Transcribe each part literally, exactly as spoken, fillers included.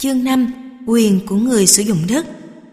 Chương năm. Quyền của người sử dụng đất.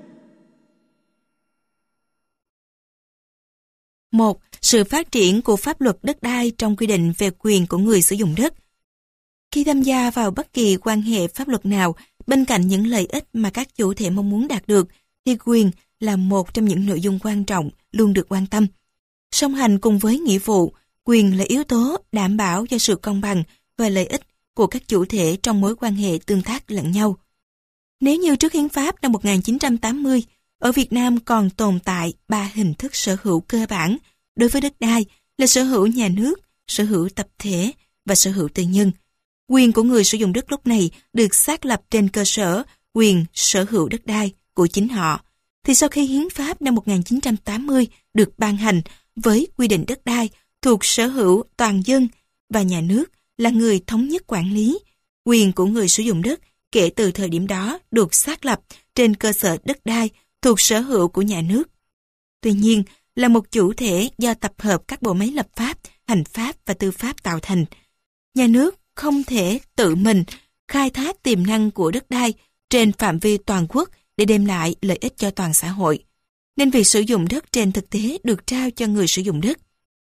một. Sự phát triển của pháp luật đất đai trong quy định về quyền của người sử dụng đất. Khi tham gia vào bất kỳ quan hệ pháp luật nào, bên cạnh những lợi ích mà các chủ thể mong muốn đạt được, thì quyền là một trong những nội dung quan trọng luôn được quan tâm. Song hành cùng với nghĩa vụ, quyền là yếu tố đảm bảo cho sự công bằng và lợi ích của các chủ thể trong mối quan hệ tương tác lẫn nhau. Nếu như trước Hiến pháp năm một nghìn chín trăm tám mươi, ở Việt Nam còn tồn tại ba hình thức sở hữu cơ bản đối với đất đai là sở hữu nhà nước, sở hữu tập thể và sở hữu tư nhân. Quyền của người sử dụng đất lúc này được xác lập trên cơ sở quyền sở hữu đất đai của chính họ. Thì sau khi Hiến pháp năm một nghìn chín trăm tám mươi được ban hành với quy định đất đai thuộc sở hữu toàn dân và nhà nước là người thống nhất quản lý, quyền của người sử dụng đất kể từ thời điểm đó được xác lập trên cơ sở đất đai thuộc sở hữu của nhà nước. Tuy nhiên, là một chủ thể do tập hợp các bộ máy lập pháp, hành pháp và tư pháp tạo thành, nhà nước không thể tự mình khai thác tiềm năng của đất đai trên phạm vi toàn quốc để đem lại lợi ích cho toàn xã hội. Nên việc sử dụng đất trên thực tế được trao cho người sử dụng đất.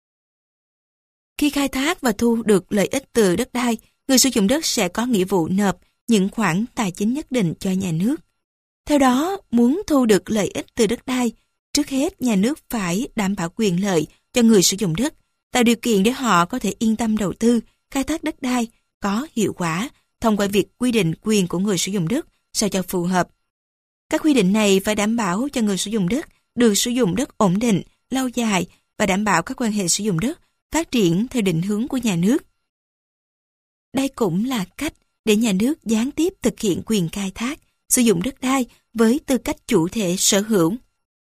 Khi khai thác và thu được lợi ích từ đất đai, người sử dụng đất sẽ có nghĩa vụ nộp những khoản tài chính nhất định cho nhà nước. Theo đó, muốn thu được lợi ích từ đất đai, trước hết nhà nước phải đảm bảo quyền lợi cho người sử dụng đất, tạo điều kiện để họ có thể yên tâm đầu tư, khai thác đất đai có hiệu quả thông qua việc quy định quyền của người sử dụng đất sao cho phù hợp. Các quy định này phải đảm bảo cho người sử dụng đất được sử dụng đất ổn định, lâu dài và đảm bảo các quan hệ sử dụng đất phát triển theo định hướng của nhà nước. Đây cũng là cách để nhà nước gián tiếp thực hiện quyền khai thác, sử dụng đất đai với tư cách chủ thể sở hữu.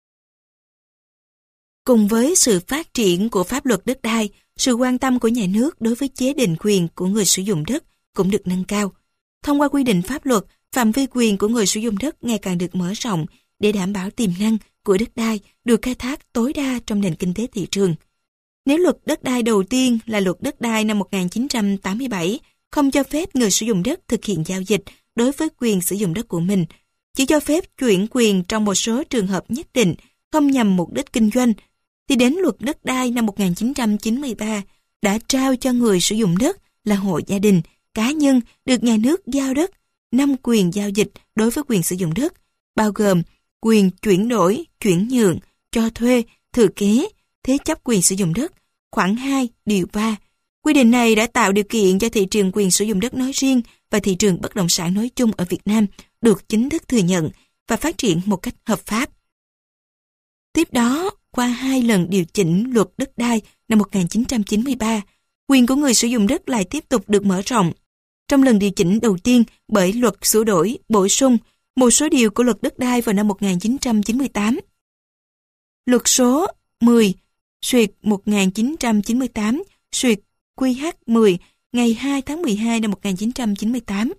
Cùng với sự phát triển của pháp luật đất đai, sự quan tâm của nhà nước đối với chế định quyền của người sử dụng đất cũng được nâng cao. Thông qua quy định pháp luật, phạm vi quyền của người sử dụng đất ngày càng được mở rộng để đảm bảo tiềm năng của đất đai được khai thác tối đa trong nền kinh tế thị trường. Nếu luật đất đai đầu tiên là luật đất đai năm một nghìn chín trăm tám mươi bảy không cho phép người sử dụng đất thực hiện giao dịch đối với quyền sử dụng đất của mình, chỉ cho phép chuyển quyền trong một số trường hợp nhất định không nhằm mục đích kinh doanh, thì đến luật đất đai năm một nghìn chín trăm chín mươi ba đã trao cho người sử dụng đất là hộ gia đình, cá nhân được nhà nước giao đất năm quyền giao dịch đối với quyền sử dụng đất, bao gồm quyền chuyển đổi, chuyển nhượng, cho thuê, thừa kế, thế chấp quyền sử dụng đất, khoản hai, điều ba. Quy định này đã tạo điều kiện cho thị trường quyền sử dụng đất nói riêng và thị trường bất động sản nói chung ở Việt Nam được chính thức thừa nhận và phát triển một cách hợp pháp. Tiếp đó, qua hai lần điều chỉnh luật đất đai năm một nghìn chín trăm chín mươi ba, quyền của người sử dụng đất lại tiếp tục được mở rộng. Trong lần điều chỉnh đầu tiên bởi luật sửa đổi, bổ sung một số điều của luật đất đai vào năm một nghìn chín trăm chín mươi tám. Luật số mười xuyệt một nghìn chín trăm chín mươi tám xuyệt quy hát mười ngày hai tháng mười hai năm một nghìn chín trăm chín mươi tám.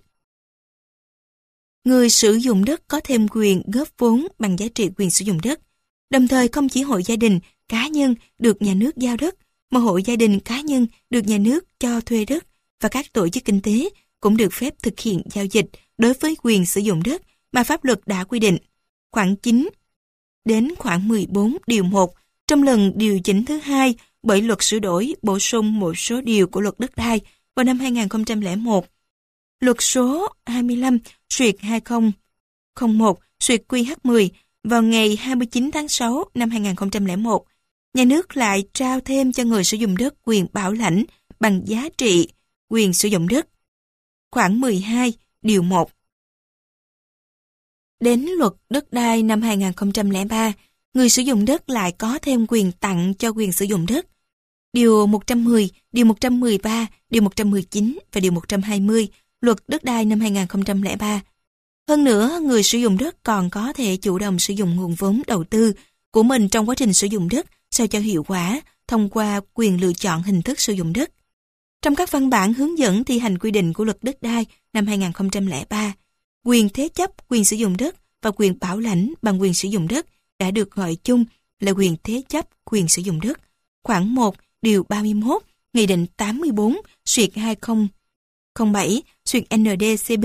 Người sử dụng đất có thêm quyền góp vốn bằng giá trị quyền sử dụng đất. Đồng thời không chỉ hộ gia đình, cá nhân được nhà nước giao đất, mà hộ gia đình, cá nhân được nhà nước cho thuê đất và các tổ chức kinh tế cũng được phép thực hiện giao dịch đối với quyền sử dụng đất mà pháp luật đã quy định. Khoản chín đến khoản mười bốn điều một trong lần điều chỉnh thứ hai bởi luật sửa đổi bổ sung một số điều của luật đất đai vào năm hai nghìn không trăm lẻ một. Luật số hai mươi lăm xuyệt hai nghìn không trăm một xuyệt quy hát mười vào ngày hai mươi chín tháng sáu năm hai nghìn không trăm lẻ một. Nhà nước lại trao thêm cho người sử dụng đất quyền bảo lãnh bằng giá trị quyền sử dụng đất. Khoản mười hai điều một. Đến luật đất đai năm hai nghìn không trăm lẻ ba, người sử dụng đất lại có thêm quyền tặng cho quyền sử dụng đất. Điều một trăm mười, điều một trăm mười ba, điều một trăm mười chín và điều một trăm hai mươi luật đất đai năm hai nghìn không trăm lẻ ba. Hơn nữa, người sử dụng đất còn có thể chủ động sử dụng nguồn vốn đầu tư của mình trong quá trình sử dụng đất sao cho hiệu quả thông qua quyền lựa chọn hình thức sử dụng đất. Trong các văn bản hướng dẫn thi hành quy định của luật đất đai năm hai nghìn không trăm lẻ ba, quyền thế chấp quyền sử dụng đất và quyền bảo lãnh bằng quyền sử dụng đất đã được gọi chung là quyền thế chấp quyền sử dụng đất. Khoản một điều ba mươi mốt Nghị định tám mươi bốn xuyệt hai nghìn không trăm bảy xuyệt N D C B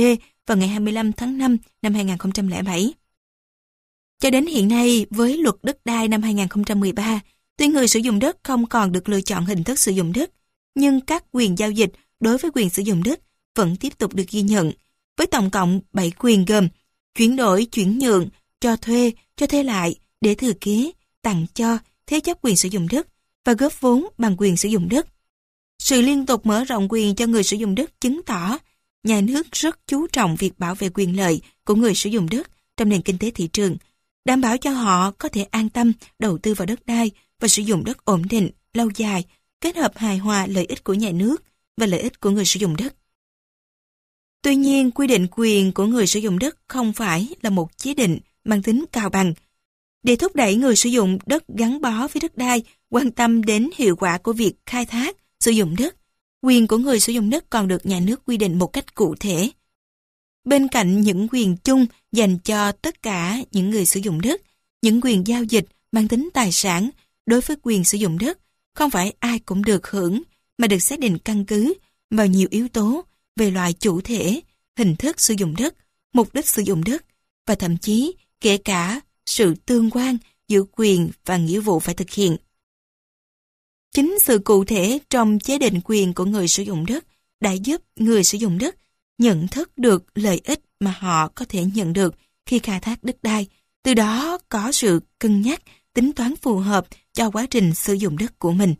vào ngày hai mươi lăm tháng năm năm hai nghìn không trăm lẻ bảy. Cho đến hiện nay, với luật đất đai năm hai nghìn không trăm mười ba, tuy người sử dụng đất không còn được lựa chọn hình thức sử dụng đất, nhưng các quyền giao dịch đối với quyền sử dụng đất vẫn tiếp tục được ghi nhận, với tổng cộng bảy quyền gồm chuyển đổi, chuyển nhượng, cho thuê, cho thuê lại, để thừa kế, tặng cho, thế chấp quyền sử dụng đất và góp vốn bằng quyền sử dụng đất. Sự liên tục mở rộng quyền cho người sử dụng đất chứng tỏ nhà nước rất chú trọng việc bảo vệ quyền lợi của người sử dụng đất trong nền kinh tế thị trường, đảm bảo cho họ có thể an tâm đầu tư vào đất đai và sử dụng đất ổn định, lâu dài, kết hợp hài hòa lợi ích của nhà nước và lợi ích của người sử dụng đất. Tuy nhiên, quy định quyền của người sử dụng đất không phải là một chế định mang tính cao bằng. Để thúc đẩy người sử dụng đất gắn bó với đất đai, quan tâm đến hiệu quả của việc khai thác, sử dụng đất, quyền của người sử dụng đất còn được nhà nước quy định một cách cụ thể. Bên cạnh những quyền chung dành cho tất cả những người sử dụng đất, những quyền giao dịch mang tính tài sản đối với quyền sử dụng đất không phải ai cũng được hưởng, mà được xác định căn cứ vào nhiều yếu tố về loại chủ thể, hình thức sử dụng đất, mục đích sử dụng đất và thậm chí kể cả sự tương quan giữa quyền và nghĩa vụ phải thực hiện. Chính sự cụ thể trong chế định quyền của người sử dụng đất đã giúp người sử dụng đất nhận thức được lợi ích mà họ có thể nhận được khi khai thác đất đai, từ đó có sự cân nhắc, tính toán phù hợp cho quá trình sử dụng đất của mình.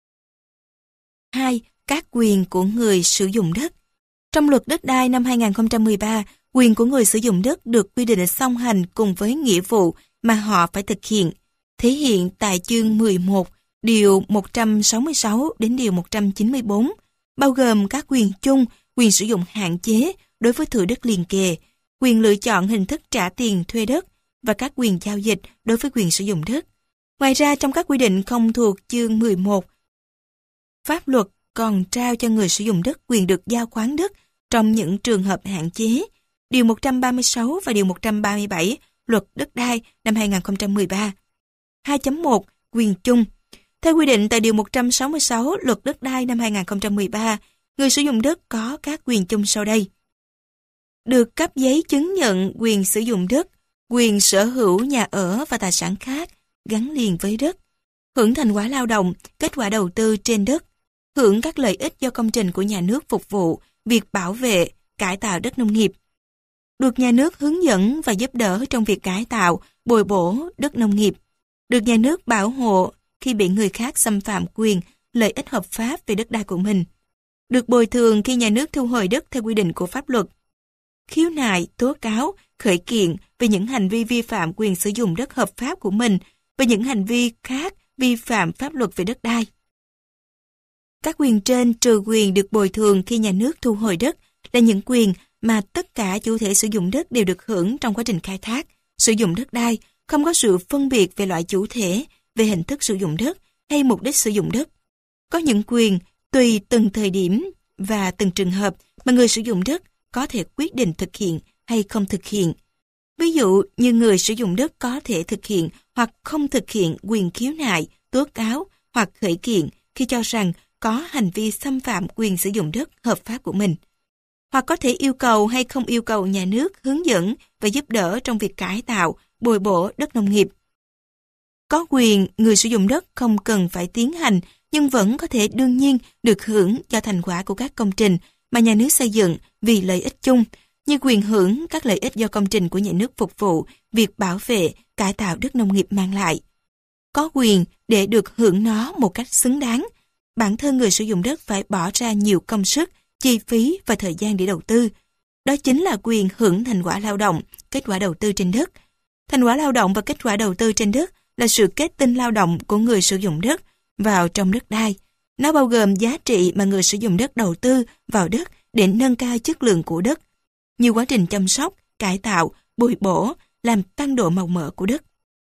hai. Các quyền của người sử dụng đất. Trong luật đất đai năm hai nghìn không trăm mười ba, quyền của người sử dụng đất được quy định song hành cùng với nghĩa vụ mà họ phải thực hiện, thể hiện tại chương mười một, điều một trăm sáu mươi sáu đến điều một trăm chín mươi bốn, bao gồm các quyền chung, quyền sử dụng hạn chế đối với thửa đất liền kề, quyền lựa chọn hình thức trả tiền thuê đất và các quyền giao dịch đối với quyền sử dụng đất. Ngoài ra, trong các quy định không thuộc chương mười một, pháp luật còn trao cho người sử dụng đất quyền được giao khoán đất trong những trường hợp hạn chế. Điều một trăm ba mươi sáu và điều một trăm ba mươi bảy luật đất đai năm hai nghìn không trăm mười ba. hai chấm một Quyền chung. Theo quy định tại điều một trăm sáu mươi sáu luật đất đai năm hai nghìn không trăm mười ba, người sử dụng đất có các quyền chung sau đây. Được cấp giấy chứng nhận quyền sử dụng đất, quyền sở hữu nhà ở và tài sản khác gắn liền với đất, hưởng thành quả lao động, kết quả đầu tư trên đất, hưởng các lợi ích do công trình của nhà nước phục vụ việc bảo vệ, cải tạo đất nông nghiệp, được nhà nước hướng dẫn và giúp đỡ trong việc cải tạo, bồi bổ đất nông nghiệp, được nhà nước bảo hộ khi bị người khác xâm phạm quyền, lợi ích hợp pháp về đất đai của mình, được bồi thường khi nhà nước thu hồi đất theo quy định của pháp luật, khiếu nại, tố cáo, khởi kiện về những hành vi vi phạm quyền sử dụng đất hợp pháp của mình và những hành vi khác vi phạm pháp luật về đất đai. Các quyền trên trừ quyền được bồi thường khi nhà nước thu hồi đất là những quyền mà tất cả chủ thể sử dụng đất đều được hưởng trong quá trình khai thác, sử dụng đất đai, không có sự phân biệt về loại chủ thể, về hình thức sử dụng đất hay mục đích sử dụng đất. Có những quyền tùy từng thời điểm và từng trường hợp mà người sử dụng đất có thể quyết định thực hiện hay không thực hiện. Ví dụ như người sử dụng đất có thể thực hiện hoặc không thực hiện quyền khiếu nại, tố cáo hoặc khởi kiện khi cho rằng có hành vi xâm phạm quyền sử dụng đất hợp pháp của mình, hoặc có thể yêu cầu hay không yêu cầu nhà nước hướng dẫn và giúp đỡ trong việc cải tạo, bồi bổ đất nông nghiệp. Có quyền người sử dụng đất không cần phải tiến hành nhưng vẫn có thể đương nhiên được hưởng cho thành quả của các công trình mà nhà nước xây dựng vì lợi ích chung, như quyền hưởng các lợi ích do công trình của nhà nước phục vụ việc bảo vệ, cải tạo đất nông nghiệp mang lại. Có quyền để được hưởng nó một cách xứng đáng. Bản thân người sử dụng đất phải bỏ ra nhiều công sức, chi phí và thời gian để đầu tư. Đó chính là quyền hưởng thành quả lao động, kết quả đầu tư trên đất. Thành quả lao động và kết quả đầu tư trên đất là sự kết tinh lao động của người sử dụng đất vào trong đất đai. Nó bao gồm giá trị mà người sử dụng đất đầu tư vào đất để nâng cao chất lượng của đất, như quá trình chăm sóc, cải tạo, bồi bổ, làm tăng độ màu mỡ của đất.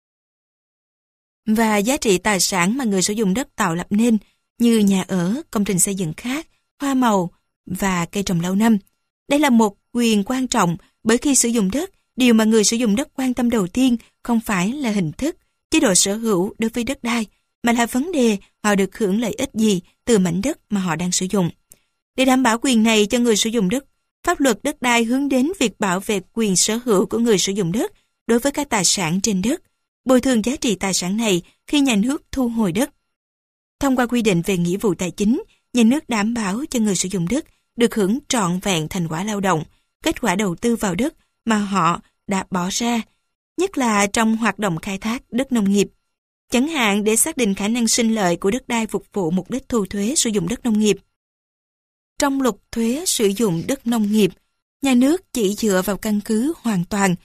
Và giá trị tài sản mà người sử dụng đất tạo lập nên, như nhà ở, công trình xây dựng khác, hoa màu và cây trồng lâu năm. Đây là một quyền quan trọng bởi khi sử dụng đất, điều mà người sử dụng đất quan tâm đầu tiên không phải là hình thức, chế độ sở hữu đối với đất đai, mà là vấn đề họ được hưởng lợi ích gì từ mảnh đất mà họ đang sử dụng. Để đảm bảo quyền này cho người sử dụng đất, Pháp luật đất đai hướng đến việc bảo vệ quyền sở hữu của người sử dụng đất đối với các tài sản trên đất, bồi thường giá trị tài sản này khi nhà nước thu hồi đất. Thông qua quy định về nghĩa vụ tài chính, nhà nước đảm bảo cho người sử dụng đất được hưởng trọn vẹn thành quả lao động, kết quả đầu tư vào đất mà họ đã bỏ ra, nhất là trong hoạt động khai thác đất nông nghiệp. Chẳng hạn để xác định khả năng sinh lợi của đất đai phục vụ mục đích thu thuế sử dụng đất nông nghiệp. Trong luật thuế sử dụng đất nông nghiệp, nhà nước chỉ dựa vào căn cứ hoàn toàn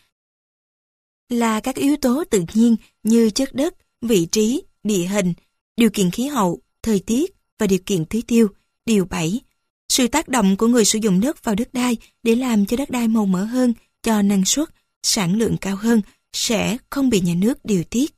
là các yếu tố tự nhiên như chất đất, vị trí, địa hình, điều kiện khí hậu, thời tiết và điều kiện tưới tiêu, điều bảy. Sự tác động của người sử dụng đất vào đất đai để làm cho đất đai màu mỡ hơn, cho năng suất, sản lượng cao hơn sẽ không bị nhà nước điều tiết.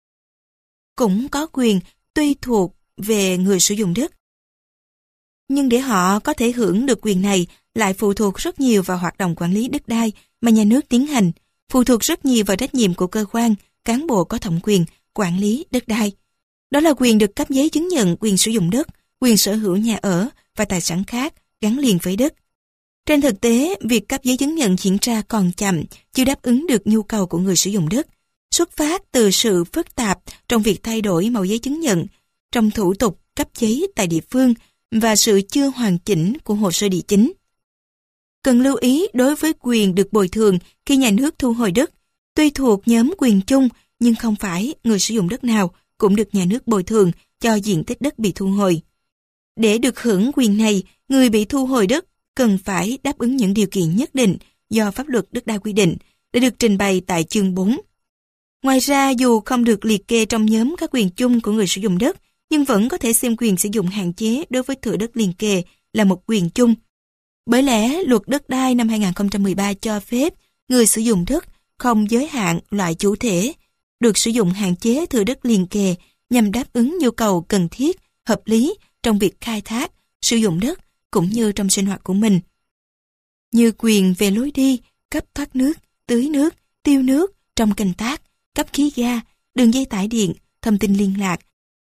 Cũng có quyền tùy thuộc về người sử dụng đất. Nhưng để họ có thể hưởng được quyền này lại phụ thuộc rất nhiều vào hoạt động quản lý đất đai mà nhà nước tiến hành, phụ thuộc rất nhiều vào trách nhiệm của cơ quan, cán bộ có thẩm quyền quản lý đất đai. Đó là quyền được cấp giấy chứng nhận quyền sử dụng đất, quyền sở hữu nhà ở và tài sản khác gắn liền với đất. Trên thực tế, việc cấp giấy chứng nhận diễn ra còn chậm, chưa đáp ứng được nhu cầu của người sử dụng đất, xuất phát từ sự phức tạp trong việc thay đổi mẫu giấy chứng nhận, trong thủ tục cấp giấy tại địa phương và sự chưa hoàn chỉnh của hồ sơ địa chính. Cần lưu ý đối với quyền được bồi thường khi nhà nước thu hồi đất, tuy thuộc nhóm quyền chung nhưng không phải người sử dụng đất nào cũng được nhà nước bồi thường cho diện tích đất bị thu hồi. Để được hưởng quyền này, người bị thu hồi đất cần phải đáp ứng những điều kiện nhất định do pháp luật đất đai quy định đã được trình bày tại chương bốn. Ngoài ra, dù không được liệt kê trong nhóm các quyền chung của người sử dụng đất, nhưng vẫn có thể xem quyền sử dụng hạn chế đối với thửa đất liền kề là một quyền chung. Bởi lẽ, luật đất đai năm hai nghìn không trăm mười ba cho phép người sử dụng đất không giới hạn loại chủ thể, được sử dụng hạn chế thửa đất liền kề nhằm đáp ứng nhu cầu cần thiết, hợp lý trong việc khai thác, sử dụng đất cũng như trong sinh hoạt của mình. Như quyền về lối đi, cấp thoát nước, tưới nước, tiêu nước, trong canh tác, cấp khí ga, đường dây tải điện, thông tin liên lạc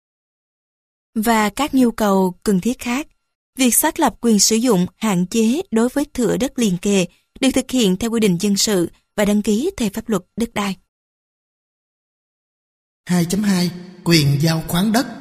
và các nhu cầu cần thiết khác. Việc xác lập quyền sử dụng hạn chế đối với thửa đất liền kề được thực hiện theo quy định dân sự và đăng ký theo pháp luật đất đai. hai chấm hai Quyền giao khoán đất.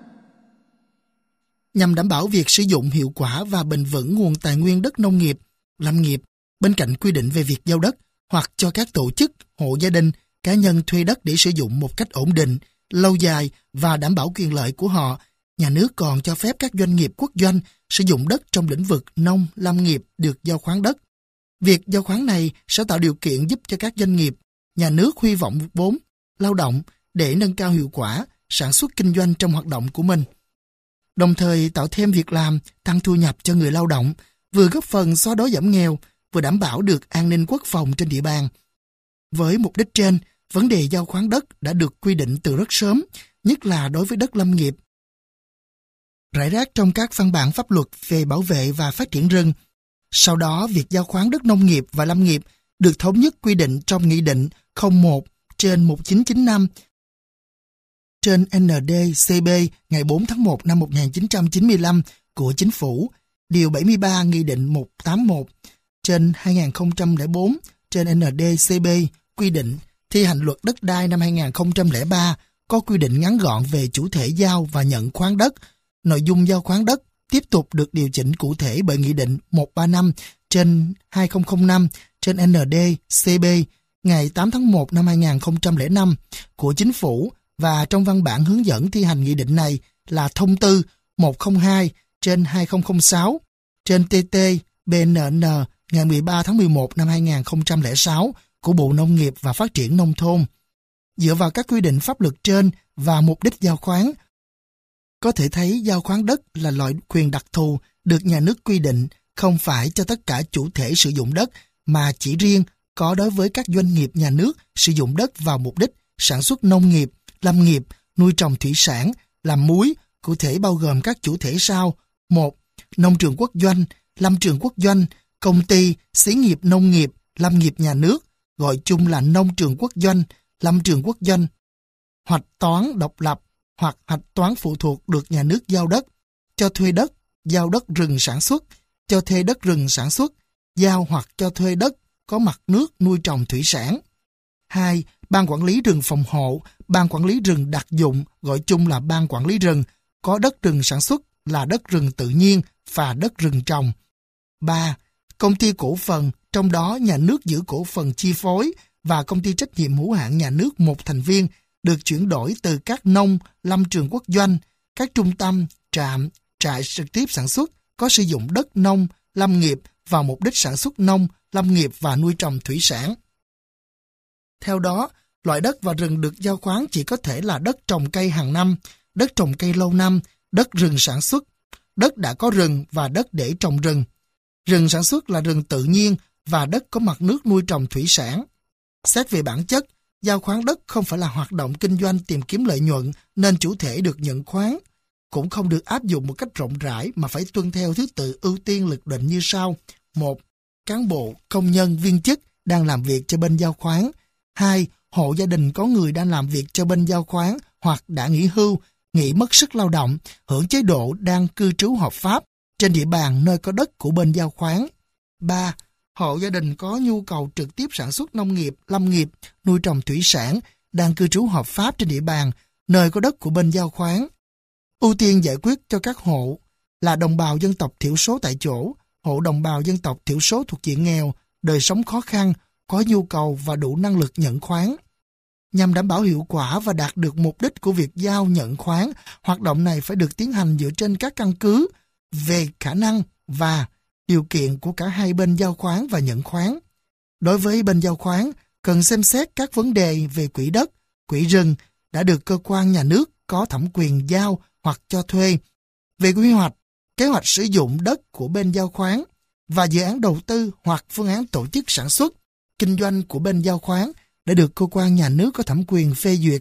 Nhằm đảm bảo việc sử dụng hiệu quả và bền vững nguồn tài nguyên đất nông nghiệp, lâm nghiệp, bên cạnh quy định về việc giao đất hoặc cho các tổ chức, hộ gia đình, cá nhân thuê đất để sử dụng một cách ổn định, lâu dài và đảm bảo quyền lợi của họ, nhà nước còn cho phép các doanh nghiệp quốc doanh sử dụng đất trong lĩnh vực nông, lâm nghiệp được giao khoán đất. Việc giao khoán này sẽ tạo điều kiện giúp cho các doanh nghiệp, nhà nước huy vọng vốn, lao động để nâng cao hiệu quả, sản xuất kinh doanh trong hoạt động của mình. Đồng thời tạo thêm việc làm, tăng thu nhập cho người lao động, vừa góp phần xóa đói giảm nghèo, vừa đảm bảo được an ninh quốc phòng trên địa bàn. Với mục đích trên, vấn đề giao khoán đất đã được quy định từ rất sớm, nhất là đối với đất lâm nghiệp. Rải rác trong các văn bản pháp luật về bảo vệ và phát triển rừng. Sau đó, việc giao khoán đất nông nghiệp và lâm nghiệp được thống nhất quy định trong Nghị định không một trên một nghìn chín trăm chín mươi lăm trên N D C B ngày bốn tháng một năm một nghìn chín trăm chín mươi lăm của Chính phủ, Điều bảy mươi ba Nghị định một trăm tám mươi mốt trên hai nghìn không trăm lẻ bốn trên N D C B quy định thi hành luật đất đai năm hai nghìn không trăm lẻ ba có quy định ngắn gọn về chủ thể giao và nhận khoán đất. Nội dung giao khoán đất tiếp tục được điều chỉnh cụ thể bởi Nghị định một trăm ba mươi lăm trên hai nghìn không trăm lẻ năm trên N D C B ngày tám tháng một năm hai nghìn không trăm lẻ năm của Chính phủ và trong văn bản hướng dẫn thi hành nghị định này là thông tư một trăm linh hai trên hai nghìn không trăm lẻ sáu trên T T B N N ngày mười ba tháng mười một năm hai nghìn không trăm lẻ sáu của Bộ Nông nghiệp và Phát triển Nông thôn. Dựa vào các quy định pháp luật trên và mục đích giao khoán, có thể thấy giao khoán đất là loại quyền đặc thù được nhà nước quy định không phải cho tất cả chủ thể sử dụng đất mà chỉ riêng có đối với các doanh nghiệp nhà nước sử dụng đất vào mục đích sản xuất nông nghiệp, lâm nghiệp, nuôi trồng thủy sản, làm muối, cụ thể bao gồm các chủ thể sau: một. Nông trường quốc doanh, lâm trường quốc doanh, công ty, xí nghiệp nông nghiệp, lâm nghiệp nhà nước, gọi chung là nông trường quốc doanh, lâm trường quốc doanh, hoạch toán độc lập hoặc hoạch toán phụ thuộc được nhà nước giao đất, cho thuê đất, giao đất rừng sản xuất, cho thuê đất rừng sản xuất, giao hoặc cho thuê đất có mặt nước nuôi trồng thủy sản. hai. Ban quản lý rừng phòng hộ, ban quản lý rừng đặc dụng, gọi chung là ban quản lý rừng, có đất rừng sản xuất là đất rừng tự nhiên và đất rừng trồng. ba. Công ty cổ phần, trong đó nhà nước giữ cổ phần chi phối, và công ty trách nhiệm hữu hạn nhà nước một thành viên được chuyển đổi từ các nông, lâm trường quốc doanh, các trung tâm, trạm, trại trực tiếp sản xuất có sử dụng đất nông, lâm nghiệp vào mục đích sản xuất nông, lâm nghiệp và nuôi trồng thủy sản. Theo đó, loại đất và rừng được giao khoán chỉ có thể là đất trồng cây hàng năm, đất trồng cây lâu năm, đất rừng sản xuất, đất đã có rừng và đất để trồng rừng. Rừng sản xuất là rừng tự nhiên và đất có mặt nước nuôi trồng thủy sản. Xét về bản chất, giao khoán đất không phải là hoạt động kinh doanh tìm kiếm lợi nhuận nên chủ thể được nhận khoán, cũng không được áp dụng một cách rộng rãi mà phải tuân theo thứ tự ưu tiên luật định như sau. một. Cán bộ, công nhân, viên chức đang làm việc cho bên giao khoán. hai. Hộ gia đình có người đang làm việc cho bên giao khoán hoặc đã nghỉ hưu, nghỉ mất sức lao động, hưởng chế độ đang cư trú hợp pháp trên địa bàn nơi có đất của bên giao khoán. ba. Hộ gia đình có nhu cầu trực tiếp sản xuất nông nghiệp, lâm nghiệp, nuôi trồng thủy sản, đang cư trú hợp pháp trên địa bàn, nơi có đất của bên giao khoán. Ưu tiên giải quyết cho các hộ là đồng bào dân tộc thiểu số tại chỗ, hộ đồng bào dân tộc thiểu số thuộc diện nghèo, đời sống khó khăn, có nhu cầu và đủ năng lực nhận khoán. Nhằm đảm bảo hiệu quả và đạt được mục đích của việc giao nhận khoán, hoạt động này phải được tiến hành dựa trên các căn cứ về khả năng và điều kiện của cả hai bên giao khoán và nhận khoán. Đối với bên giao khoán, cần xem xét các vấn đề về quỹ đất, quỹ rừng đã được cơ quan nhà nước có thẩm quyền giao hoặc cho thuê, về quy hoạch, kế hoạch sử dụng đất của bên giao khoán và dự án đầu tư hoặc phương án tổ chức sản xuất, kinh doanh của bên giao khoán đã được cơ quan nhà nước có thẩm quyền phê duyệt.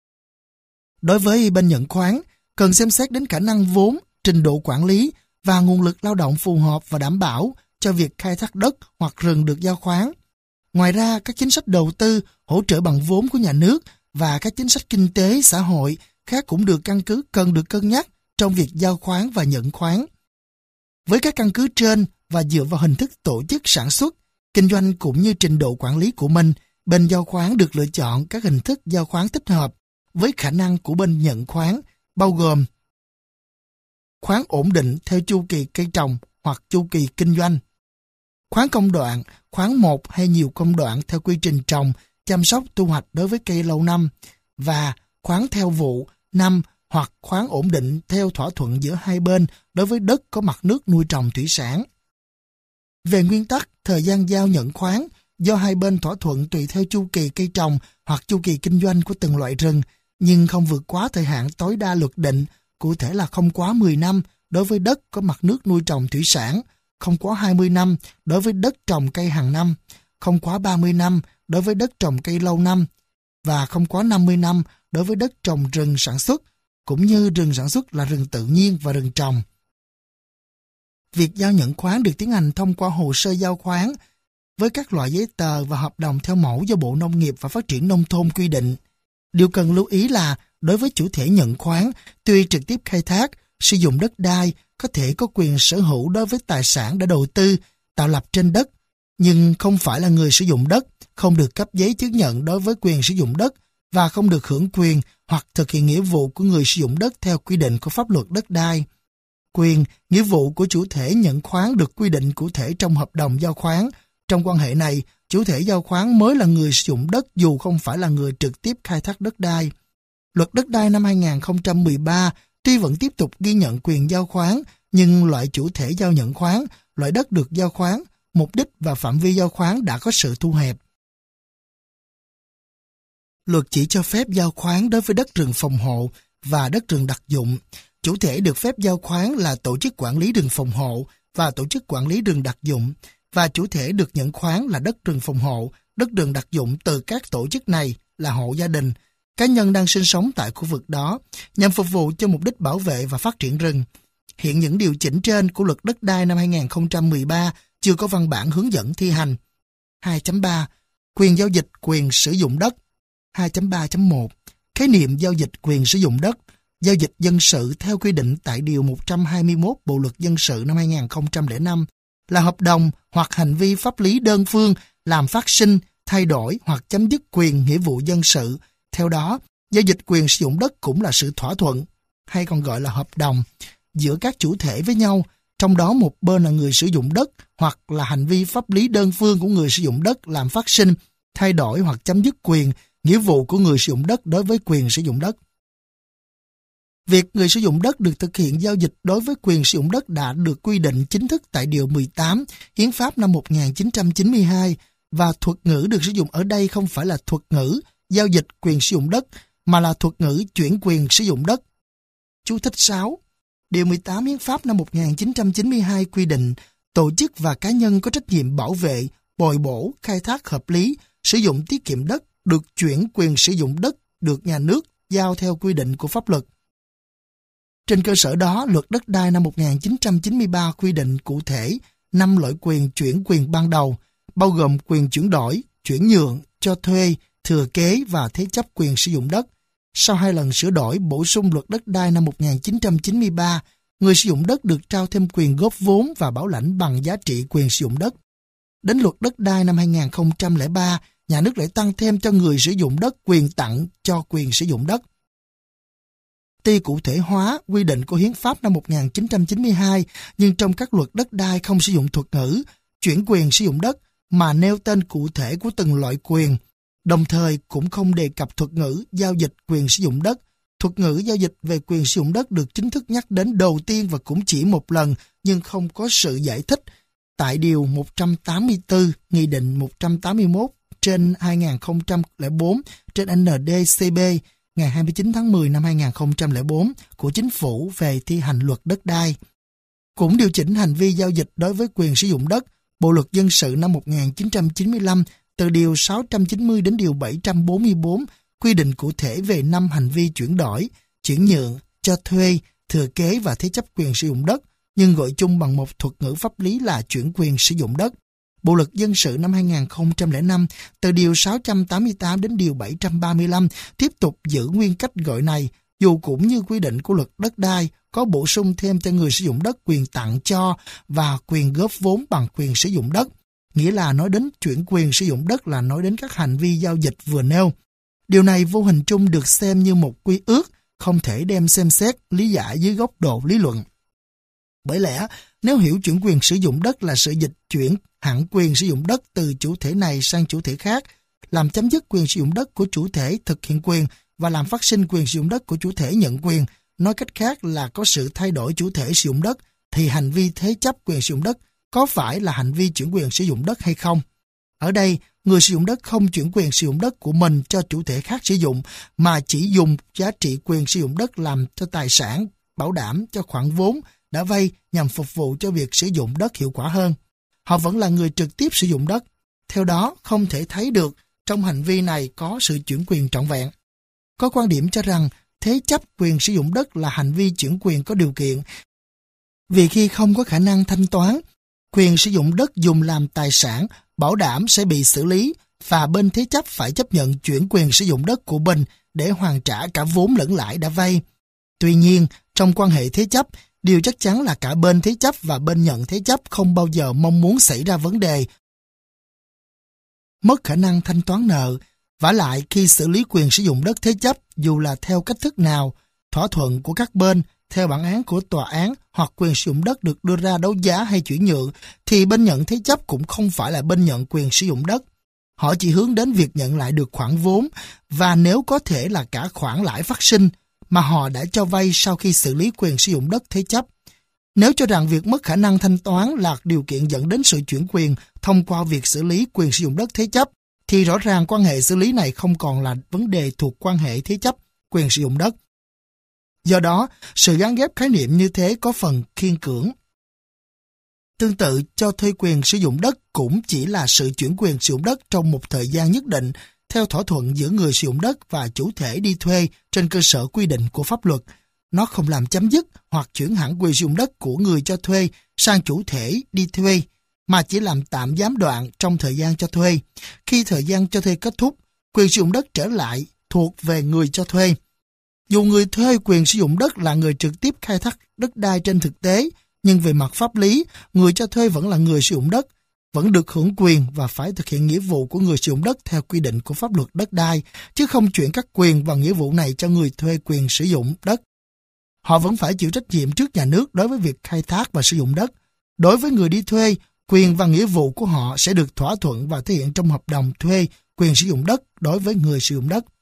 Đối với bên nhận khoán, cần xem xét đến khả năng vốn, trình độ quản lý và nguồn lực lao động phù hợp và đảm bảo cho việc khai thác đất hoặc rừng được giao khoán. Ngoài ra, các chính sách đầu tư, hỗ trợ bằng vốn của nhà nước và các chính sách kinh tế, xã hội khác cũng được căn cứ cần được cân nhắc trong việc giao khoán và nhận khoán. Với các căn cứ trên và dựa vào hình thức tổ chức sản xuất, kinh doanh cũng như trình độ quản lý của mình, bên giao khoán được lựa chọn các hình thức giao khoán thích hợp với khả năng của bên nhận khoán, bao gồm khoán ổn định theo chu kỳ cây trồng hoặc chu kỳ kinh doanh, khoán công đoạn, khoán một hay nhiều công đoạn theo quy trình trồng, chăm sóc, thu hoạch đối với cây lâu năm, và khoán theo vụ, năm hoặc khoán ổn định theo thỏa thuận giữa hai bên đối với đất có mặt nước nuôi trồng thủy sản. Về nguyên tắc, thời gian giao nhận khoán do hai bên thỏa thuận tùy theo chu kỳ cây trồng hoặc chu kỳ kinh doanh của từng loại rừng, nhưng không vượt quá thời hạn tối đa luật định, cụ thể là không quá mười năm đối với đất có mặt nước nuôi trồng thủy sản, không quá hai mươi năm đối với đất trồng cây hàng năm, không quá ba mươi năm đối với đất trồng cây lâu năm, và không quá năm mươi năm đối với đất trồng rừng sản xuất, cũng như rừng sản xuất là rừng tự nhiên và rừng trồng. Việc giao nhận khoán được tiến hành thông qua hồ sơ giao khoán với các loại giấy tờ và hợp đồng theo mẫu do Bộ Nông nghiệp và Phát triển Nông thôn quy định. Điều cần lưu ý là đối với chủ thể nhận khoán, tuy trực tiếp khai thác, sử dụng đất đai, có thể có quyền sở hữu đối với tài sản đã đầu tư, tạo lập trên đất, nhưng không phải là người sử dụng đất, không được cấp giấy chứng nhận đối với quyền sử dụng đất và không được hưởng quyền hoặc thực hiện nghĩa vụ của người sử dụng đất theo quy định của pháp luật đất đai. Quyền, nghĩa vụ của chủ thể nhận khoán được quy định cụ thể trong hợp đồng giao khoán. Trong quan hệ này, chủ thể giao khoán mới là người sử dụng đất dù không phải là người trực tiếp khai thác đất đai. Luật đất đai năm hai nghìn không trăm mười ba tuy vẫn tiếp tục ghi nhận quyền giao khoán, nhưng loại chủ thể giao nhận khoán, loại đất được giao khoán, mục đích và phạm vi giao khoán đã có sự thu hẹp. Luật chỉ cho phép giao khoán đối với đất rừng phòng hộ và đất rừng đặc dụng. Chủ thể được phép giao khoán là tổ chức quản lý rừng phòng hộ và tổ chức quản lý rừng đặc dụng, và chủ thể được nhận khoán là đất rừng phòng hộ, đất rừng đặc dụng từ các tổ chức này là hộ gia đình, cá nhân đang sinh sống tại khu vực đó, nhằm phục vụ cho mục đích bảo vệ và phát triển rừng. Hiện những điều chỉnh trên của luật đất đai năm hai nghìn không trăm mười ba chưa có văn bản hướng dẫn thi hành. hai chấm ba. Quyền giao dịch quyền sử dụng đất. hai chấm ba chấm một. Khái niệm giao dịch quyền sử dụng đất. Giao dịch dân sự theo quy định tại Điều một trăm hai mươi mốt Bộ Luật Dân sự năm hai nghìn không trăm lẻ năm là hợp đồng hoặc hành vi pháp lý đơn phương làm phát sinh, thay đổi hoặc chấm dứt quyền nghĩa vụ dân sự. Theo đó, giao dịch quyền sử dụng đất cũng là sự thỏa thuận, hay còn gọi là hợp đồng, giữa các chủ thể với nhau, trong đó một bên là người sử dụng đất, hoặc là hành vi pháp lý đơn phương của người sử dụng đất làm phát sinh, thay đổi hoặc chấm dứt quyền, nghĩa vụ của người sử dụng đất đối với quyền sử dụng đất. Việc người sử dụng đất được thực hiện giao dịch đối với quyền sử dụng đất đã được quy định chính thức tại Điều mười tám Hiến pháp năm một nghìn chín trăm chín mươi hai, và thuật ngữ được sử dụng ở đây không phải là thuật ngữ giao dịch quyền sử dụng đất, mà là thuật ngữ chuyển quyền sử dụng đất. Chú thích sáu. Điều mười tám Hiến pháp năm một nghìn chín trăm chín mươi hai quy định tổ chức và cá nhân có trách nhiệm bảo vệ, bồi bổ, khai thác hợp lý, sử dụng tiết kiệm đất, được chuyển quyền sử dụng đất được nhà nước giao theo quy định của pháp luật. Trên cơ sở đó, Luật Đất đai năm một nghìn chín trăm chín mươi ba quy định cụ thể năm loại quyền chuyển quyền ban đầu, bao gồm quyền chuyển đổi, chuyển nhượng, cho thuê, thừa kế và thế chấp quyền sử dụng đất. Sau hai lần sửa đổi bổ sung Luật Đất đai năm một nghìn chín trăm chín mươi ba, người sử dụng đất được trao thêm quyền góp vốn và bảo lãnh bằng giá trị quyền sử dụng đất. Đến Luật Đất đai năm hai nghìn không trăm lẻ ba, nhà nước lại tăng thêm cho người sử dụng đất quyền tặng cho quyền sử dụng đất. Tuy cụ thể hóa quy định của Hiến pháp năm một nghìn chín trăm chín mươi hai, nhưng trong các luật đất đai không sử dụng thuật ngữ chuyển quyền sử dụng đất mà nêu tên cụ thể của từng loại quyền, đồng thời cũng không đề cập thuật ngữ giao dịch quyền sử dụng đất. Thuật ngữ giao dịch về quyền sử dụng đất được chính thức nhắc đến đầu tiên và cũng chỉ một lần, nhưng không có sự giải thích tại Điều một trăm tám mươi tư Nghị định một trăm tám mươi mốt trên hai nghìn không trăm lẻ bốn trên N D C B ngày hai mươi chín tháng mười năm hai nghìn không trăm lẻ bốn của Chính phủ về thi hành luật đất đai. Cũng điều chỉnh hành vi giao dịch đối với quyền sử dụng đất, Bộ luật dân sự năm một nghìn chín trăm chín mươi lăm từ Điều sáu trăm chín mươi đến Điều bảy trăm bốn mươi bốn quy định cụ thể về năm hành vi chuyển đổi, chuyển nhượng, cho thuê, thừa kế và thế chấp quyền sử dụng đất, nhưng gọi chung bằng một thuật ngữ pháp lý là chuyển quyền sử dụng đất. Bộ luật dân sự năm hai nghìn không trăm lẻ năm từ Điều sáu trăm tám mươi tám đến Điều bảy trăm ba mươi lăm tiếp tục giữ nguyên cách gọi này, dù cũng như quy định của luật đất đai có bổ sung thêm cho người sử dụng đất quyền tặng cho và quyền góp vốn bằng quyền sử dụng đất, nghĩa là nói đến chuyển quyền sử dụng đất là nói đến các hành vi giao dịch vừa nêu. Điều này vô hình chung được xem như một quy ước, không thể đem xem xét lý giải dưới góc độ lý luận. Bởi lẽ, nếu hiểu chuyển quyền sử dụng đất là sự dịch chuyển hẳn quyền sử dụng đất từ chủ thể này sang chủ thể khác, làm chấm dứt quyền sử dụng đất của chủ thể thực hiện quyền và làm phát sinh quyền sử dụng đất của chủ thể nhận quyền, nói cách khác là có sự thay đổi chủ thể sử dụng đất, thì hành vi thế chấp quyền sử dụng đất có phải là hành vi chuyển quyền sử dụng đất hay không? Ở đây, người sử dụng đất không chuyển quyền sử dụng đất của mình cho chủ thể khác sử dụng, mà chỉ dùng giá trị quyền sử dụng đất làm cho tài sản, bảo đảm cho khoản vốn đã vay nhằm phục vụ cho việc sử dụng đất hiệu quả hơn. Họ vẫn là người trực tiếp sử dụng đất. Theo đó, không thể thấy được trong hành vi này có sự chuyển quyền trọn vẹn. Có quan điểm cho rằng thế chấp quyền sử dụng đất là hành vi chuyển quyền có điều kiện, vì khi không có khả năng thanh toán, quyền sử dụng đất dùng làm tài sản, bảo đảm sẽ bị xử lý và bên thế chấp phải chấp nhận chuyển quyền sử dụng đất của mình để hoàn trả cả vốn lẫn lãi đã vay. Tuy nhiên, trong quan hệ thế chấp, điều chắc chắn là cả bên thế chấp và bên nhận thế chấp không bao giờ mong muốn xảy ra vấn đề mất khả năng thanh toán nợ. Vả lại, khi xử lý quyền sử dụng đất thế chấp, dù là theo cách thức nào, thỏa thuận của các bên, theo bản án của tòa án hoặc quyền sử dụng đất được đưa ra đấu giá hay chuyển nhượng, thì bên nhận thế chấp cũng không phải là bên nhận quyền sử dụng đất. Họ chỉ hướng đến việc nhận lại được khoản vốn, và nếu có thể là cả khoản lãi phát sinh mà họ đã cho vay sau khi xử lý quyền sử dụng đất thế chấp. Nếu cho rằng việc mất khả năng thanh toán là điều kiện dẫn đến sự chuyển quyền thông qua việc xử lý quyền sử dụng đất thế chấp, thì rõ ràng quan hệ xử lý này không còn là vấn đề thuộc quan hệ thế chấp quyền sử dụng đất. Do đó, sự gắn ghép khái niệm như thế có phần khiên cưỡng. Tương tự, cho thuê quyền sử dụng đất cũng chỉ là sự chuyển quyền sử dụng đất trong một thời gian nhất định, theo thỏa thuận giữa người sử dụng đất và chủ thể đi thuê trên cơ sở quy định của pháp luật. Nó không làm chấm dứt hoặc chuyển hẳn quyền sử dụng đất của người cho thuê sang chủ thể đi thuê, mà chỉ làm tạm gián đoạn trong thời gian cho thuê. Khi thời gian cho thuê kết thúc, quyền sử dụng đất trở lại thuộc về người cho thuê. Dù người thuê quyền sử dụng đất là người trực tiếp khai thác đất đai trên thực tế, Nhưng về mặt pháp lý, người cho thuê vẫn là người sử dụng đất, vẫn được hưởng quyền và phải thực hiện nghĩa vụ của người sử dụng đất theo quy định của pháp luật đất đai, chứ không chuyển các quyền và nghĩa vụ này cho người thuê quyền sử dụng đất. Họ vẫn phải chịu trách nhiệm trước nhà nước đối với việc khai thác và sử dụng đất. Đối với người đi thuê, quyền và nghĩa vụ của họ sẽ được thỏa thuận và thể hiện trong hợp đồng thuê quyền sử dụng đất đối với người sử dụng đất.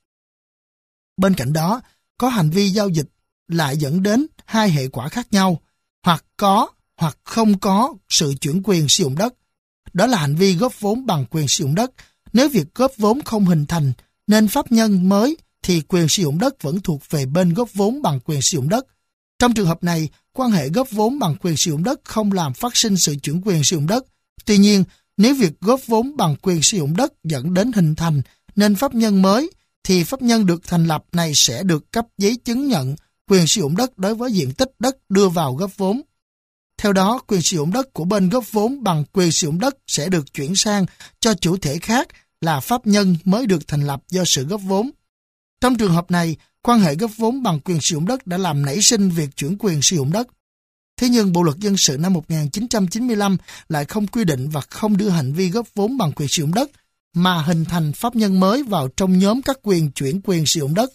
Bên cạnh đó, có hành vi giao dịch lại dẫn đến hai hệ quả khác nhau, hoặc có hoặc không có sự chuyển quyền sử dụng đất. Đó là hành vi góp vốn bằng quyền sử dụng đất. Nếu việc góp vốn không hình thành nên pháp nhân mới thì quyền sử dụng đất vẫn thuộc về bên góp vốn bằng quyền sử dụng đất. Trong trường hợp này, quan hệ góp vốn bằng quyền sử dụng đất không làm phát sinh sự chuyển quyền sử dụng đất. Tuy nhiên, nếu việc góp vốn bằng quyền sử dụng đất dẫn đến hình thành nên pháp nhân mới, thì pháp nhân được thành lập này sẽ được cấp giấy chứng nhận quyền sử dụng đất đối với diện tích đất đưa vào góp vốn. Theo đó, quyền sử dụng đất của bên góp vốn bằng quyền sử dụng đất sẽ được chuyển sang cho chủ thể khác là pháp nhân mới được thành lập do sự góp vốn. Trong trường hợp này, quan hệ góp vốn bằng quyền sử dụng đất đã làm nảy sinh việc chuyển quyền sử dụng đất. Thế nhưng Bộ luật dân sự năm một nghìn chín trăm chín mươi lăm lại không quy định và không đưa hành vi góp vốn bằng quyền sử dụng đất mà hình thành pháp nhân mới vào trong nhóm các quyền chuyển quyền sử dụng đất.